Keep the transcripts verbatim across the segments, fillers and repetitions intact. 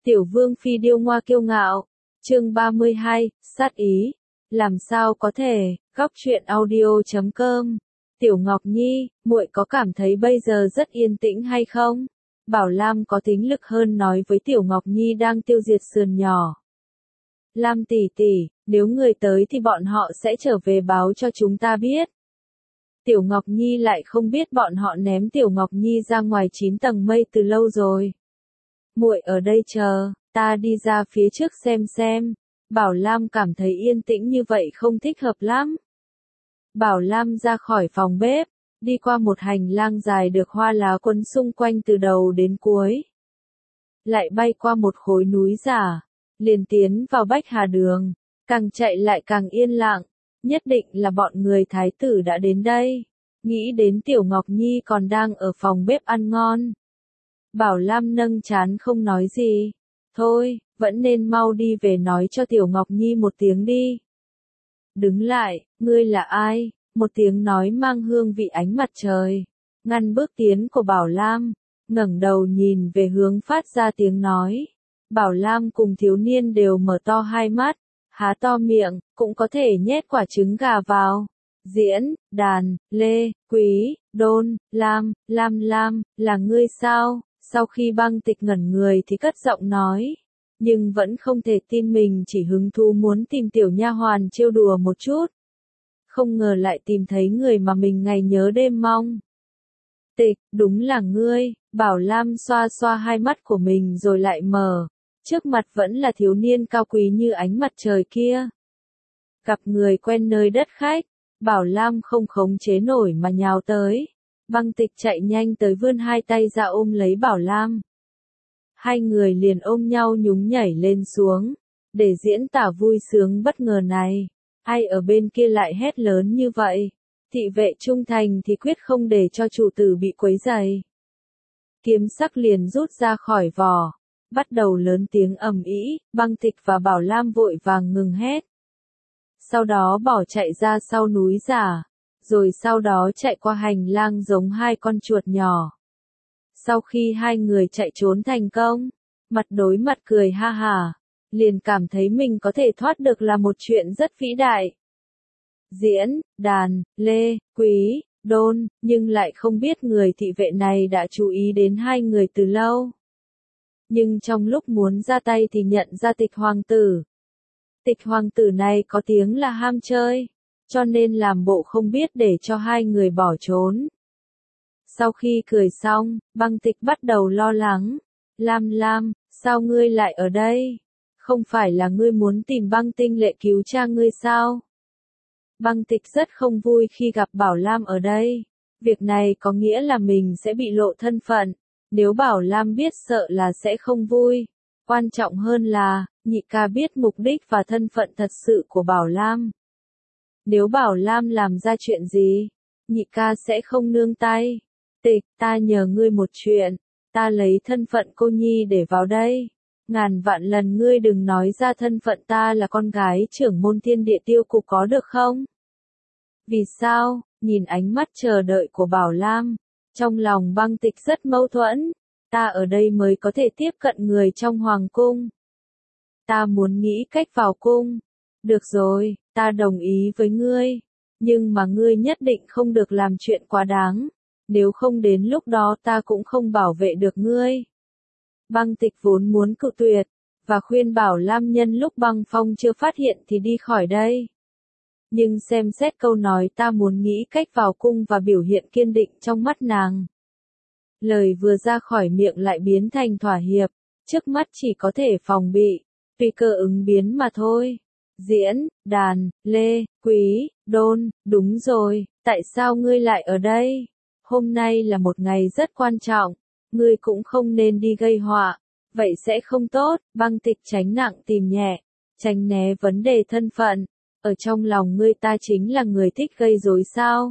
Tiểu vương phi điêu ngoa kiêu ngạo. Chương ba mươi hai, sát ý. Làm sao có thể, góc truyện audio chấm com. Tiểu Ngọc Nhi, muội có cảm thấy bây giờ rất yên tĩnh hay không? Bảo Lam có tính lực hơn nói với Tiểu Ngọc Nhi đang tiêu diệt sườn nhỏ. Lam tỷ tỷ, nếu người tới thì bọn họ sẽ trở về báo cho chúng ta biết. Tiểu Ngọc Nhi lại không biết bọn họ ném Tiểu Ngọc Nhi ra ngoài chín tầng mây từ lâu rồi. Muội ở đây chờ, ta đi ra phía trước xem xem. Bảo Lam cảm thấy yên tĩnh như vậy không thích hợp lắm. Bảo Lam ra khỏi phòng bếp, đi qua một hành lang dài được hoa lá quấn xung quanh từ đầu đến cuối. Lại bay qua một khối núi giả, liền tiến vào Bách Hà Đường, càng chạy lại càng yên lặng, nhất định là bọn người thái tử đã đến đây. Nghĩ đến Tiểu Ngọc Nhi còn đang ở phòng bếp ăn ngon. Bảo Lam nâng trán không nói gì. Thôi, vẫn nên mau đi về nói cho Tiểu Ngọc Nhi một tiếng đi. Đứng lại, ngươi là ai? Một tiếng nói mang hương vị ánh mặt trời. Ngăn bước tiến của Bảo Lam, ngẩng đầu nhìn về hướng phát ra tiếng nói. Bảo Lam cùng thiếu niên đều mở to hai mắt, há to miệng, cũng có thể nhét quả trứng gà vào. Diễn, Đàn, Lê, Quý, Đôn, Lam, Lam Lam, là ngươi sao? Sau khi Băng Tịch ngẩn người thì cất giọng nói, nhưng vẫn không thể tin mình chỉ hứng thú muốn tìm tiểu nha hoàn trêu đùa một chút. Không ngờ lại tìm thấy người mà mình ngày nhớ đêm mong. Tịch, đúng là ngươi. Bảo Lam xoa xoa hai mắt của mình rồi lại mở. Trước mặt vẫn là thiếu niên cao quý như ánh mặt trời kia. Gặp người quen nơi đất khách, Bảo Lam không khống chế nổi mà nhào tới. Băng Tịch chạy nhanh tới vươn hai tay ra ôm lấy Bảo Lam. Hai người liền ôm nhau nhún nhảy lên xuống, để diễn tả vui sướng bất ngờ này. Ai ở bên kia lại hét lớn như vậy? Thị vệ trung thành thì quyết không để cho chủ tử bị quấy rầy. Kiếm sắc liền rút ra khỏi vỏ, bắt đầu lớn tiếng ầm ĩ. Băng Tịch và Bảo Lam vội vàng ngừng hét. Sau đó bỏ chạy ra sau núi giả, rồi sau đó chạy qua hành lang giống hai con chuột nhỏ. Sau khi hai người chạy trốn thành công, mặt đối mặt cười ha hả, liền cảm thấy mình có thể thoát được là một chuyện rất vĩ đại. Diễn, Đàn, Lê, Quý, Đôn, nhưng lại không biết người thị vệ này đã chú ý đến hai người từ lâu. Nhưng trong lúc muốn ra tay thì nhận ra Tịch hoàng tử. Tịch hoàng tử này có tiếng là ham chơi, cho nên làm bộ không biết để cho hai người bỏ trốn. Sau khi cười xong, Băng Tịch bắt đầu lo lắng. Lam Lam, sao ngươi lại ở đây? Không phải là ngươi muốn tìm Băng Tinh Lệ cứu cha ngươi sao? Băng Tịch rất không vui khi gặp Bảo Lam ở đây. Việc này có nghĩa là mình sẽ bị lộ thân phận. Nếu Bảo Lam biết sợ là sẽ không vui. Quan trọng hơn là, nhị ca biết mục đích và thân phận thật sự của Bảo Lam. Nếu Bảo Lam làm ra chuyện gì, nhị ca sẽ không nương tay. Tịch, ta nhờ ngươi một chuyện, ta lấy thân phận cô nhi để vào đây. Ngàn vạn lần ngươi đừng nói ra thân phận ta là con gái trưởng môn Thiên Địa Tiêu Cục có được không? Vì sao? Nhìn ánh mắt chờ đợi của Bảo Lam, trong lòng Băng Tịch rất mâu thuẫn. Ta ở đây mới có thể tiếp cận người trong hoàng cung. Ta muốn nghĩ cách vào cung. Được rồi, ta đồng ý với ngươi. Nhưng mà ngươi nhất định không được làm chuyện quá đáng. Nếu không đến lúc đó ta cũng không bảo vệ được ngươi. Băng Tịch vốn muốn cự tuyệt, và khuyên Bảo Lam nhân lúc Băng Phong chưa phát hiện thì đi khỏi đây. Nhưng xem xét câu nói ta muốn nghĩ cách vào cung và biểu hiện kiên định trong mắt nàng. Lời vừa ra khỏi miệng lại biến thành thỏa hiệp, trước mắt chỉ có thể phòng bị, tùy cơ ứng biến mà thôi. Diễn, Đàn, Lê, Quý, Đôn, đúng rồi, tại sao ngươi lại ở đây? Hôm nay là một ngày rất quan trọng, ngươi cũng không nên đi gây họa, vậy sẽ không tốt. Băng Tịch tránh nặng tìm nhẹ, tránh né vấn đề thân phận. Ở trong lòng ngươi ta chính là người thích gây rối sao?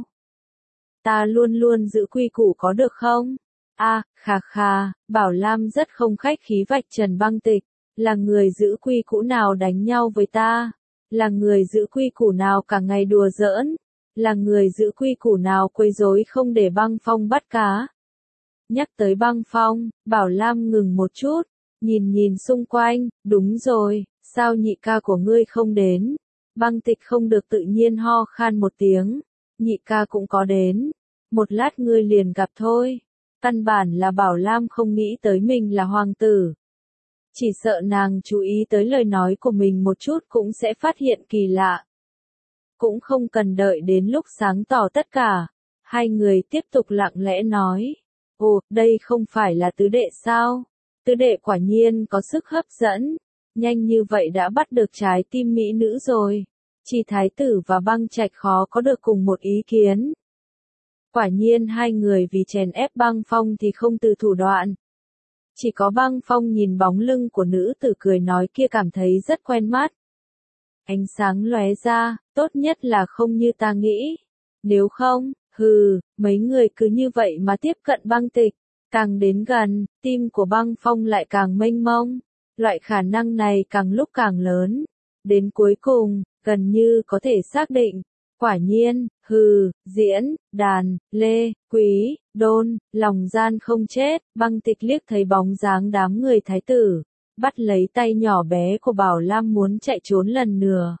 Ta luôn luôn giữ quy củ có được không? A, à, khà khà, Bảo Lam rất không khách khí vạch trần Băng Tịch. Là người giữ quy củ nào đánh nhau với ta? Là người giữ quy củ nào cả ngày đùa giỡn? Là người giữ quy củ nào quấy rối không để Băng Phong bắt cá? Nhắc tới Băng Phong, Bảo Lam ngừng một chút, Nhìn nhìn xung quanh, đúng rồi, sao nhị ca của ngươi không đến? Băng Tịch không được tự nhiên ho khan một tiếng, nhị ca cũng có đến, một lát ngươi liền gặp thôi. Căn bản là Bảo Lam không nghĩ tới mình là hoàng tử. Chỉ sợ nàng chú ý tới lời nói của mình một chút cũng sẽ phát hiện kỳ lạ. Cũng không cần đợi đến lúc sáng tỏ tất cả, hai người tiếp tục lặng lẽ nói. Ồ, đây không phải là tứ đệ sao? Tứ đệ quả nhiên có sức hấp dẫn, nhanh như vậy đã bắt được trái tim mỹ nữ rồi. Chỉ thái tử và Băng Trạch khó có được cùng một ý kiến. Quả nhiên hai người vì chèn ép Băng Phong thì không từ thủ đoạn. Chỉ có Băng Phong nhìn bóng lưng của nữ tử cười nói kia cảm thấy rất quen mắt. Ánh sáng lóe ra, tốt nhất là không như ta nghĩ. Nếu không, hừ, mấy người cứ như vậy mà tiếp cận Băng Tịch. Càng đến gần, tim của Băng Phong lại càng mênh mông. Loại khả năng này càng lúc càng lớn. Đến cuối cùng, gần như có thể xác định. Quả nhiên, hừ, Diễn, Đàn, Lê, Quý, Đôn, lòng gian không chết. Băng Tịch liếc thấy bóng dáng đám người thái tử, bắt lấy tay nhỏ bé của Bảo Lam muốn chạy trốn lần nữa.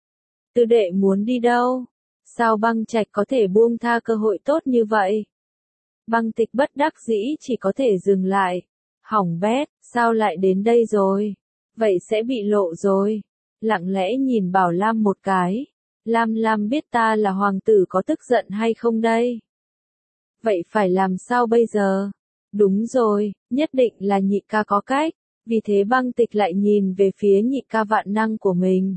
Tư đệ muốn đi đâu? Sao Băng Trạch có thể buông tha cơ hội tốt như vậy? Băng Tịch bất đắc dĩ chỉ có thể dừng lại. Hỏng bét, sao lại đến đây rồi? Vậy sẽ bị lộ rồi. Lặng lẽ nhìn Bảo Lam một cái. Lam Lam biết ta là hoàng tử có tức giận hay không đây? Vậy phải làm sao bây giờ? Đúng rồi, nhất định là nhị ca có cách. Vì thế Băng Tịch lại nhìn về phía nhị ca vạn năng của mình.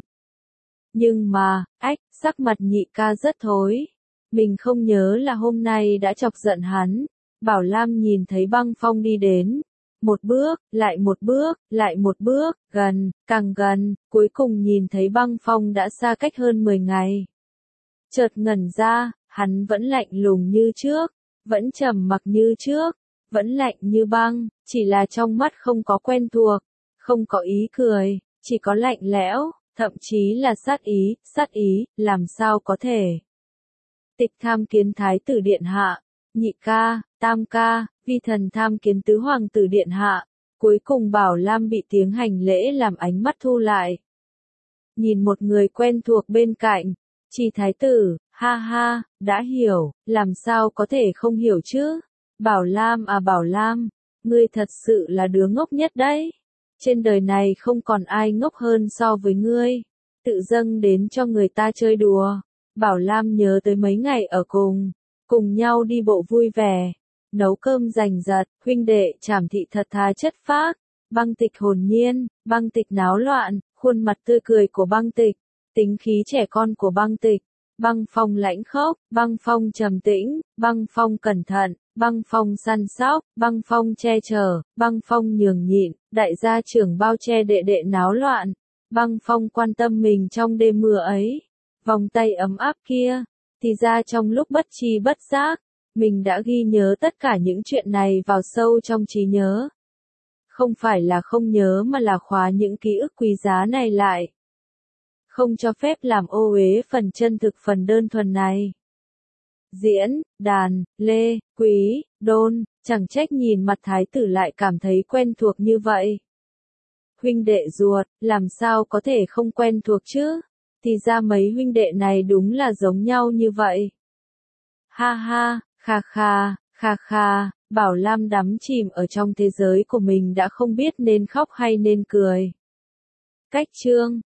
Nhưng mà, ách, sắc mặt nhị ca rất thối. Mình không nhớ là hôm nay đã chọc giận hắn. Bảo Lam nhìn thấy Băng Phong đi đến. Một bước, lại một bước, lại một bước, gần, càng gần, cuối cùng nhìn thấy Băng Phong đã xa cách hơn mười ngày. Chợt ngẩn ra, hắn vẫn lạnh lùng như trước, vẫn trầm mặc như trước, vẫn lạnh như băng, chỉ là trong mắt không có quen thuộc, không có ý cười, chỉ có lạnh lẽo, thậm chí là sát ý, sát ý, làm sao có thể. Tịch tham kiến thái tử điện hạ, nhị ca, tam ca, vi thần tham kiến tứ hoàng tử điện hạ. Cuối cùng Bảo Lam bị tiếng hành lễ làm ánh mắt thu lại. Nhìn một người quen thuộc bên cạnh, Chỉ thái tử, ha ha, đã hiểu, làm sao có thể không hiểu chứ? Bảo Lam à Bảo Lam, ngươi thật sự là đứa ngốc nhất đấy. Trên đời này không còn ai ngốc hơn so với ngươi. Tự dâng đến cho người ta chơi đùa. Bảo Lam nhớ tới mấy ngày ở cùng, cùng nhau đi bộ vui vẻ, nấu cơm giành giật, huynh đệ Trảm Thị thật thà chất phác. Băng Tịch hồn nhiên, Băng Tịch náo loạn, khuôn mặt tươi cười của Băng Tịch, tính khí trẻ con của Băng Tịch. Băng Phong lãnh khốc, Băng Phong trầm tĩnh, Băng Phong cẩn thận, Băng Phong săn sóc, Băng Phong che chở, Băng Phong nhường nhịn, đại gia trưởng bao che đệ đệ náo loạn. Băng Phong quan tâm mình trong đêm mưa ấy, vòng tay ấm áp kia, thì ra trong lúc bất tri bất giác, mình đã ghi nhớ tất cả những chuyện này vào sâu trong trí nhớ. Không phải là không nhớ mà là khóa những ký ức quý giá này lại. Không cho phép làm ô uế phần chân thực phần đơn thuần này. Diễn, Đàn, Lê, Quý, Đôn, chẳng trách nhìn mặt thái tử lại cảm thấy quen thuộc như vậy. Huynh đệ ruột, làm sao có thể không quen thuộc chứ? Thì ra mấy huynh đệ này đúng là giống nhau như vậy. Ha ha, kha kha, kha kha, Bảo Lam đắm chìm ở trong thế giới của mình đã không biết nên khóc hay nên cười. Cách chương